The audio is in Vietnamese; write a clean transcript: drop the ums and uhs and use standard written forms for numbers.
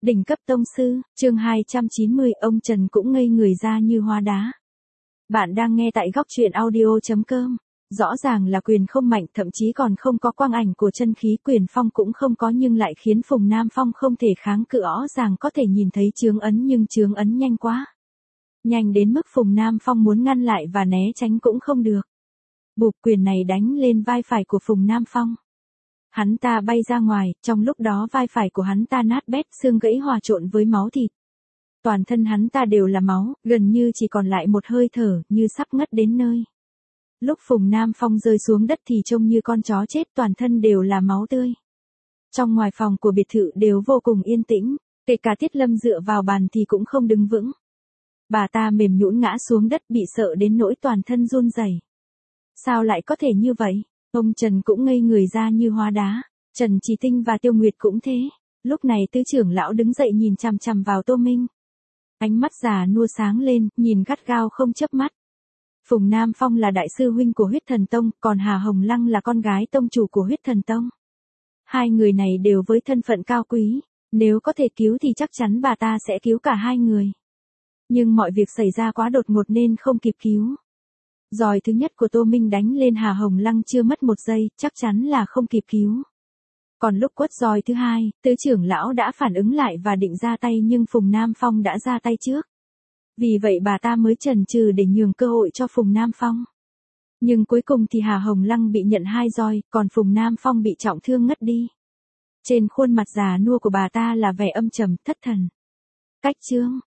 Đỉnh cấp tông sư, chương 290, ông Trần cũng ngây người ra như hóa đá. Bạn đang nghe tại góc truyện audio.com. Rõ ràng là quyền không mạnh, thậm chí còn không có quang ảnh của chân khí, quyền phong cũng không có, nhưng lại khiến Phùng Nam Phong không thể kháng cự. Rõ ràng có thể nhìn thấy chướng ấn, nhưng chướng ấn nhanh quá. Nhanh đến mức Phùng Nam Phong muốn ngăn lại và né tránh cũng không được. Bụp, quyền này đánh lên vai phải của Phùng Nam Phong. Hắn ta bay ra ngoài, trong lúc đó vai phải của hắn ta nát bét, xương gãy hòa trộn với máu thịt. Toàn thân hắn ta đều là máu, gần như chỉ còn lại một hơi thở, như sắp ngất đến nơi. Lúc Phùng Nam Phong rơi xuống đất thì trông như con chó chết, toàn thân đều là máu tươi. Trong ngoài phòng của biệt thự đều vô cùng yên tĩnh, kể cả Tiết Lâm dựa vào bàn thì cũng không đứng vững. Bà ta mềm nhũn ngã xuống đất, bị sợ đến nỗi toàn thân run rẩy. Sao lại có thể như vậy? Ông Trần cũng ngây người ra như hóa đá, Trần Chỉ Tinh và Tiêu Nguyệt cũng thế. Lúc này Tứ trưởng lão đứng dậy nhìn chằm chằm vào Tô Minh. Ánh mắt già nua sáng lên, nhìn gắt gao không chớp mắt. Phùng Nam Phong là đại sư huynh của Huyết Thần Tông, còn Hà Hồng Lăng là con gái tông chủ của Huyết Thần Tông. Hai người này đều với thân phận cao quý, nếu có thể cứu thì chắc chắn bà ta sẽ cứu cả hai người. Nhưng mọi việc xảy ra quá đột ngột nên không kịp cứu. Giòi thứ nhất của Tô Minh đánh lên Hà Hồng Lăng chưa mất một giây, chắc chắn là không kịp cứu. Còn lúc quất giòi thứ hai, Tứ trưởng lão đã phản ứng lại và định ra tay, nhưng Phùng Nam Phong đã ra tay trước. Vì vậy bà ta mới chần chừ để nhường cơ hội cho Phùng Nam Phong. Nhưng cuối cùng thì Hà Hồng Lăng bị nhận 2 roi, còn Phùng Nam Phong bị trọng thương ngất đi. Trên khuôn mặt già nua của bà ta là vẻ âm trầm, thất thần. Cách chương,